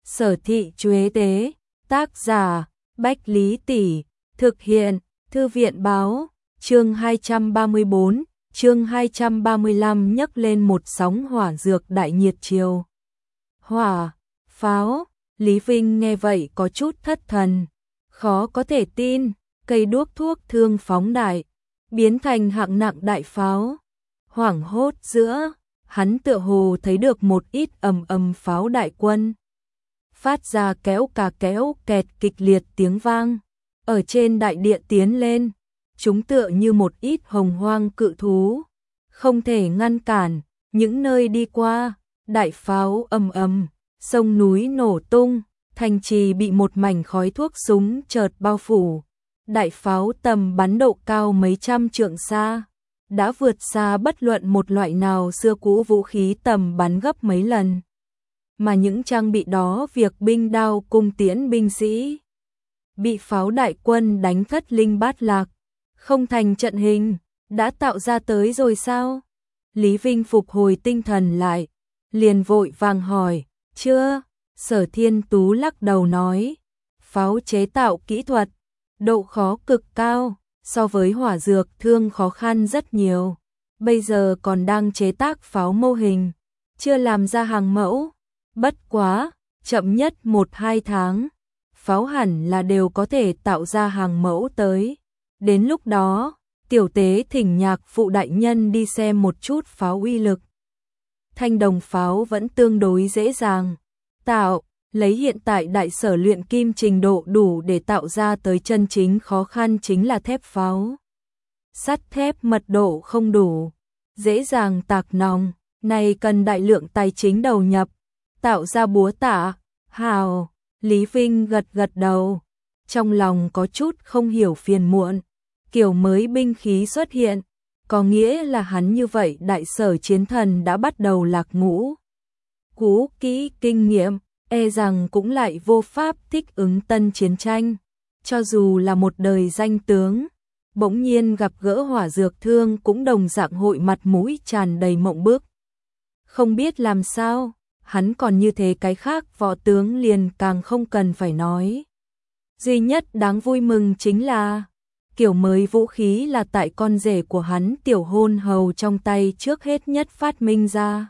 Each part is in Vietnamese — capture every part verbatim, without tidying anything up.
Sở Thị Chuế Tế, tác giả, Bách Lý Tỷ, thực hiện, Thư viện Báo, chương hai trăm ba mươi bốn, chương hai trăm ba mươi lăm nhấc lên một sóng hỏa dược đại nhiệt triều. Hỏa, pháo, Lý Vinh nghe vậy có chút thất thần, khó có thể tin, cây đuốc thuốc thương phóng đại, biến thành hạng nặng đại pháo. Hoảng hốt giữa, hắn tựa hồ thấy được một ít ầm ầm pháo đại quân. Phát ra kéo cà kéo kẹt kịch liệt tiếng vang, ở trên đại địa tiến lên, chúng tựa như một ít hồng hoang cự thú, không thể ngăn cản, những nơi đi qua, đại pháo ầm ầm, sông núi nổ tung, thành trì bị một mảnh khói thuốc súng chợt bao phủ. Đại pháo tầm bắn độ cao mấy trăm trượng xa, đã vượt xa bất luận một loại nào xưa cũ vũ khí tầm bắn gấp mấy lần. Mà những trang bị đó việc binh đao cung tiễn binh sĩ bị pháo đại quân đánh thất linh bát lạc, không thành trận hình, đã tạo ra tới rồi sao? Lý Vinh phục hồi tinh thần lại, liền vội vàng hỏi, chưa? Sở Thiên Tú lắc đầu nói, pháo chế tạo kỹ thuật, độ khó cực cao, so với hỏa dược thương khó khăn rất nhiều. Bây giờ còn đang chế tác pháo mô hình, chưa làm ra hàng mẫu. Bất quá, chậm nhất một hai tháng, pháo hẳn là đều có thể tạo ra hàng mẫu tới. Đến lúc đó, tiểu tế thỉnh nhạc phụ đại nhân đi xem một chút pháo uy lực. Thanh đồng pháo vẫn tương đối dễ dàng tạo, lấy hiện tại đại sở luyện kim trình độ đủ để tạo ra tới, chân chính khó khăn chính là thép pháo. Sắt thép mật độ không đủ, dễ dàng tạc nòng, này cần đại lượng tài chính đầu nhập, tạo ra búa tạ. Hào, Lý Vinh gật gật đầu, trong lòng có chút không hiểu phiền muộn, kiểu mới binh khí xuất hiện, có nghĩa là hắn như vậy đại sở chiến thần đã bắt đầu lạc ngũ. Cú kỹ kinh nghiệm, e rằng cũng lại vô pháp thích ứng tân chiến tranh, cho dù là một đời danh tướng, bỗng nhiên gặp gỡ hỏa dược thương cũng đồng dạng hội mặt mũi tràn đầy mộng bức. Không biết làm sao, hắn còn như thế cái khác võ tướng liền càng không cần phải nói. Duy nhất đáng vui mừng chính là, kiểu mới vũ khí là tại con rể của hắn tiểu hôn hầu trong tay trước hết nhất phát minh ra.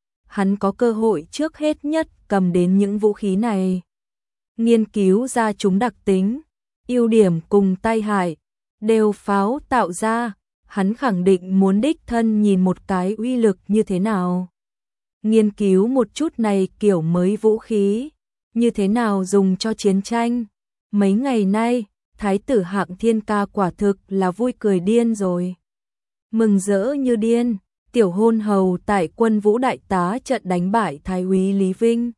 Hắn có cơ hội trước hết nhất cầm đến những vũ khí này, nghiên cứu ra chúng đặc tính, ưu điểm cùng tai hại, đều pháo tạo ra, hắn khẳng định muốn đích thân nhìn một cái uy lực như thế nào. Nghiên cứu một chút này kiểu mới vũ khí, như thế nào dùng cho chiến tranh. Mấy ngày nay, Thái tử Hạng Thiên Ca quả thực là vui cười điên rồi. Mừng rỡ như điên, tiểu hôn hầu tại quân vũ đại tá trận đánh bại Thái úy Lý Vinh.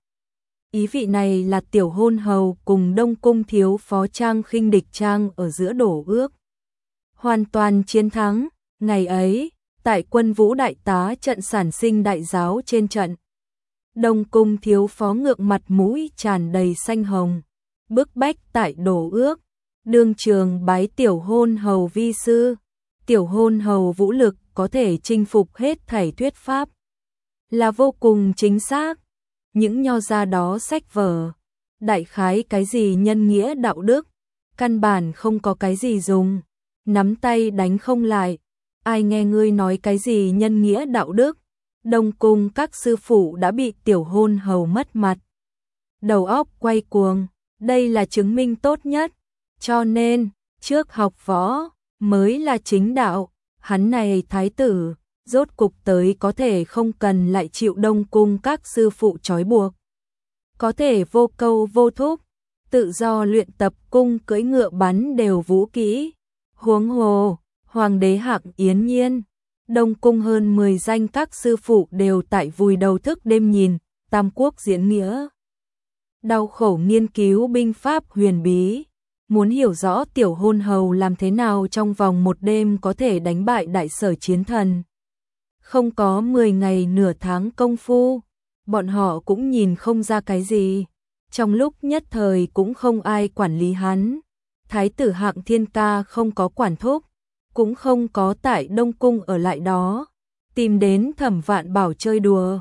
Ý vị này là tiểu hôn hầu cùng Đông Cung thiếu phó Trang khinh địch Trang ở giữa đổ ước. Hoàn toàn chiến thắng, ngày ấy, tại quân vũ đại tá trận sản sinh đại giáo trên trận. Đông Cung thiếu phó ngượng mặt mũi tràn đầy xanh hồng, bức bách tại đổ ước, đương trường bái tiểu hôn hầu vi sư. Tiểu hôn hầu vũ lực có thể chinh phục hết thảy thuyết pháp, là vô cùng chính xác. Những nho gia đó sách vở, đại khái cái gì nhân nghĩa đạo đức, căn bản không có cái gì dùng, nắm tay đánh không lại. Ai nghe ngươi nói cái gì nhân nghĩa đạo đức? Đông Cung các sư phụ đã bị tiểu hôn hầu mất mặt, đầu óc quay cuồng, đây là chứng minh tốt nhất. Cho nên, trước học võ mới là chính đạo. Hắn này thái tử, rốt cục tới có thể không cần lại chịu Đông Cung các sư phụ trói buộc, có thể vô câu vô thúc, tự do luyện tập cung cưỡi ngựa bắn đều vũ kỹ. Huống hồ, Hoàng đế Hạng Yến Nhiên, Đông Cung hơn mười danh các sư phụ đều tại vùi đầu thức đêm nhìn Tam Quốc diễn nghĩa, đau khổ nghiên cứu binh pháp huyền bí, muốn hiểu rõ tiểu hôn hầu làm thế nào trong vòng một đêm có thể đánh bại đại sở chiến thần. Không có mười ngày nửa tháng công phu, bọn họ cũng nhìn không ra cái gì, trong lúc nhất thời cũng không ai quản lý hắn. Thái tử Hạng Thiên Ca không có quản thúc, cũng không có tại Đông Cung ở lại đó, tìm đến Thẩm Vạn Bảo chơi đùa.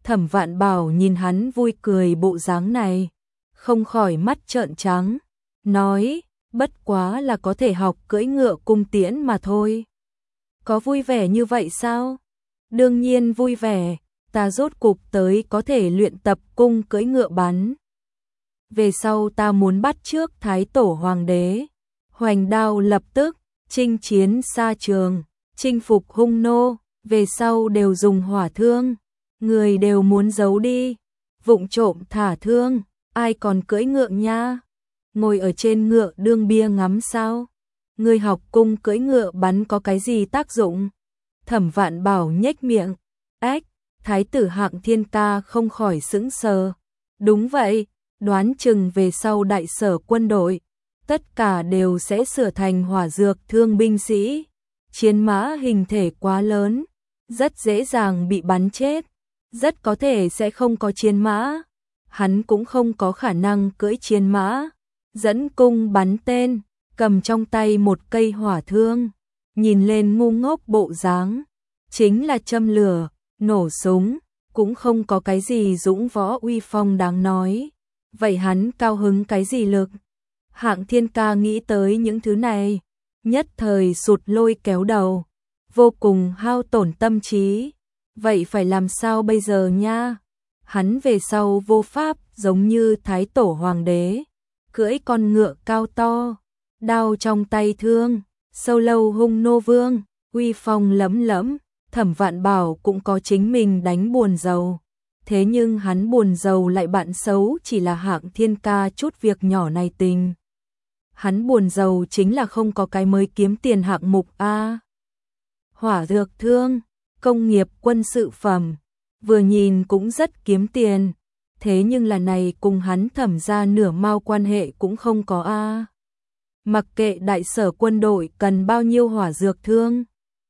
Thẩm Vạn Bảo nhìn hắn vui cười bộ dáng này, không khỏi mắt trợn trắng, nói, bất quá là có thể học cưỡi ngựa cung tiễn mà thôi. Có vui vẻ như vậy sao? Đương nhiên vui vẻ, ta rốt cục tới có thể luyện tập cung cưỡi ngựa bắn. Về sau ta muốn bắt trước Thái Tổ Hoàng đế, hoành đao lập tức, chinh chiến xa trường, chinh phục hung nô, về sau đều dùng hỏa thương, người đều muốn giấu đi, vụng trộm thả thương, ai còn cưỡi ngựa nha? Ngồi ở trên ngựa đương bia ngắm sao? Người học cung cưỡi ngựa bắn có cái gì tác dụng? Thẩm Vạn Bảo nhếch miệng, ếch, Thái tử Hạng Thiên Ca không khỏi sững sờ. Đúng vậy, đoán chừng về sau đại sở quân đội, tất cả đều sẽ sửa thành hỏa dược thương binh sĩ. Chiến mã hình thể quá lớn, rất dễ dàng bị bắn chết, rất có thể sẽ không có chiến mã. Hắn cũng không có khả năng cưỡi chiến mã, dẫn cung bắn tên, cầm trong tay một cây hỏa thương, nhìn lên ngu ngốc bộ dáng, chính là châm lửa, nổ súng, cũng không có cái gì dũng võ uy phong đáng nói. Vậy hắn cao hứng cái gì lực? Hạng Thiên Ca nghĩ tới những thứ này, nhất thời sụt lôi kéo đầu, vô cùng hao tổn tâm trí. Vậy phải làm sao bây giờ nha? Hắn về sau vô pháp giống như Thái Tổ Hoàng đế, cưỡi con ngựa cao to, đao trong tay thương, sâu lâu hung nô vương, uy phong lẫm lẫm. Thẩm Vạn Bảo cũng có chính mình đánh buồn rầu, thế nhưng hắn buồn rầu lại bạn xấu chỉ là Hạng Thiên Ca chút việc nhỏ này tình. Hắn buồn rầu chính là không có cái mới kiếm tiền hạng mục a. Hỏa dược thương, công nghiệp quân sự phẩm, vừa nhìn cũng rất kiếm tiền, thế nhưng là này cùng hắn Thẩm gia nửa mao quan hệ cũng không có a. Mặc kệ đại sở quân đội cần bao nhiêu hỏa dược thương,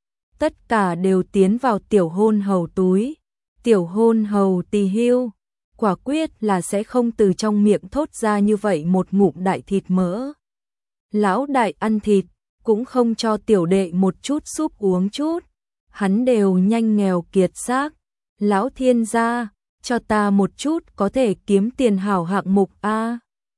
tất cả đều tiến vào tiểu hôn hầu túi. Tiểu hôn hầu tỳ hưu, quả quyết là sẽ không từ trong miệng thốt ra như vậy một ngụm đại thịt mỡ. Lão đại ăn thịt, cũng không cho tiểu đệ một chút súp uống chút, hắn đều nhanh nghèo kiệt xác. Lão thiên gia, cho ta một chút có thể kiếm tiền hảo hạng mục a.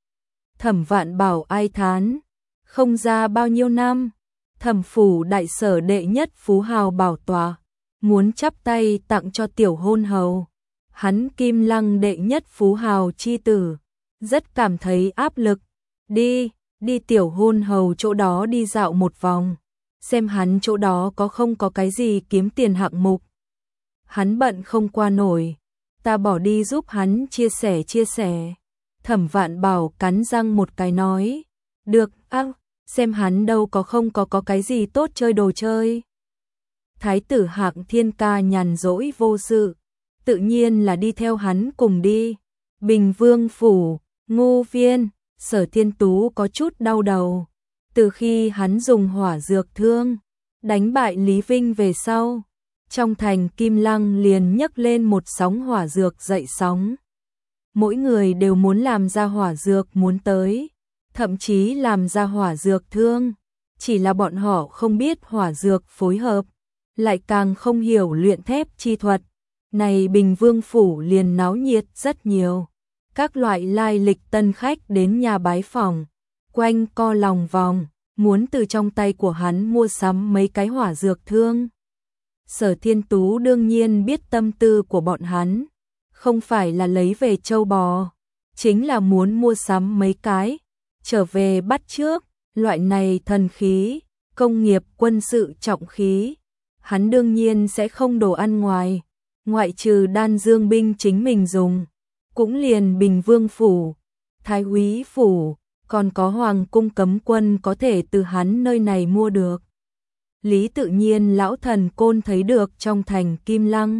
Thẩm Vạn Bảo ai thán, không ra bao nhiêu năm, Thẩm phủ đại sở đệ nhất phú hào bảo tòa, muốn chắp tay tặng cho tiểu hôn hầu. Hắn Kim Lăng đệ nhất phú hào chi tử, rất cảm thấy áp lực. Đi, đi tiểu hôn hầu chỗ đó đi dạo một vòng, xem hắn chỗ đó có không có cái gì kiếm tiền hạng mục. Hắn bận không qua nổi, ta bỏ đi giúp hắn chia sẻ chia sẻ. Thẩm Vạn Bảo cắn răng một cái nói, được, ác, xem hắn đâu có không có có cái gì tốt chơi đồ chơi. Thái tử Hạng Thiên Ca nhàn rỗi vô sự, tự nhiên là đi theo hắn cùng đi. Bình Vương phủ, Ngô Viên, Sở Thiên Tú có chút đau đầu. Từ khi hắn dùng hỏa dược thương đánh bại Lý Vinh về sau, trong thành Kim Lăng liền nhấc lên một sóng hỏa dược dậy sóng. Mỗi người đều muốn làm ra hỏa dược muốn tới, thậm chí làm ra hỏa dược thương, chỉ là bọn họ không biết hỏa dược phối hợp, lại càng không hiểu luyện thép chi thuật. Này Bình Vương phủ liền náo nhiệt rất nhiều, các loại lai lịch tân khách đến nhà bái phỏng, quanh co lòng vòng, muốn từ trong tay của hắn mua sắm mấy cái hỏa dược thương. Sở Thiên Tú đương nhiên biết tâm tư của bọn hắn, không phải là lấy về châu bò, chính là muốn mua sắm mấy cái, trở về bắt trước, loại này thần khí, công nghiệp quân sự trọng khí. Hắn đương nhiên sẽ không đồ ăn ngoài, ngoại trừ đan dương binh chính mình dùng, cũng liền Bình Vương phủ, Thái úy phủ, còn có hoàng cung cấm quân có thể từ hắn nơi này mua được. Lý tự nhiên lão thần côn thấy được trong thành Kim Lăng,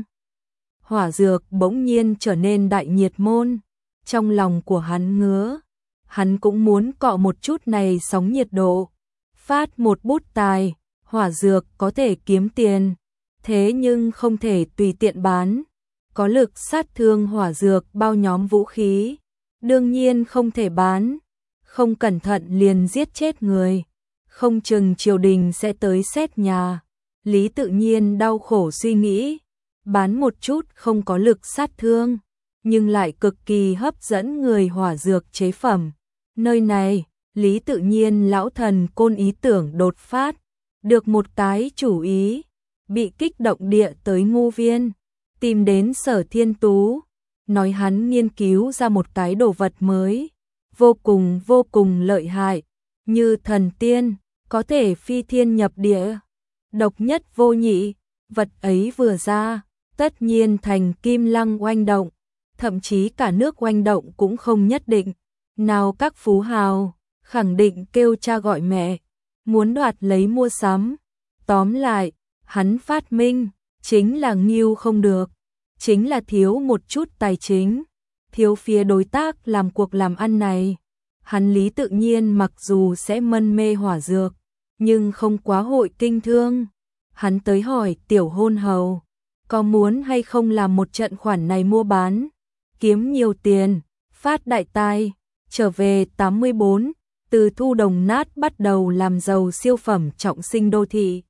hỏa dược bỗng nhiên trở nên đại nhiệt môn, trong lòng của hắn ngứa, hắn cũng muốn cọ một chút này sóng nhiệt độ, phát một bút tài. Hỏa dược có thể kiếm tiền, thế nhưng không thể tùy tiện bán. Có lực sát thương hỏa dược bao nhóm vũ khí, đương nhiên không thể bán. Không cẩn thận liền giết chết người, không chừng triều đình sẽ tới xét nhà. Lý tự nhiên đau khổ suy nghĩ, bán một chút không có lực sát thương, nhưng lại cực kỳ hấp dẫn người hỏa dược chế phẩm. Nơi này, Lý Tự Nhiên lão thần côn ý tưởng đột phát, được một cái chủ ý, bị kích động địa tới Ngô Viên, tìm đến Sở Thiên Tú, nói hắn nghiên cứu ra một cái đồ vật mới, vô cùng vô cùng lợi hại, như thần tiên, có thể phi thiên nhập địa, độc nhất vô nhị, vật ấy vừa ra, tất nhiên thành Kim Lăng oanh động, thậm chí cả nước oanh động cũng không nhất định. Nào các phú hào, khẳng định kêu cha gọi mẹ, muốn đoạt lấy mua sắm. Tóm lại, hắn phát minh, chính là nghiêu không được, chính là thiếu một chút tài chính, thiếu phía đối tác làm cuộc làm ăn này. Hắn Lý Tự Nhiên mặc dù sẽ mân mê hỏa dược, nhưng không quá hội kinh thương. Hắn tới hỏi tiểu hôn hầu, có muốn hay không làm một trận khoản này mua bán, kiếm nhiều tiền, phát đại tài. Trở về tám mươi bốn, từ thu đồng nát bắt đầu làm giàu siêu phẩm trọng sinh đô thị.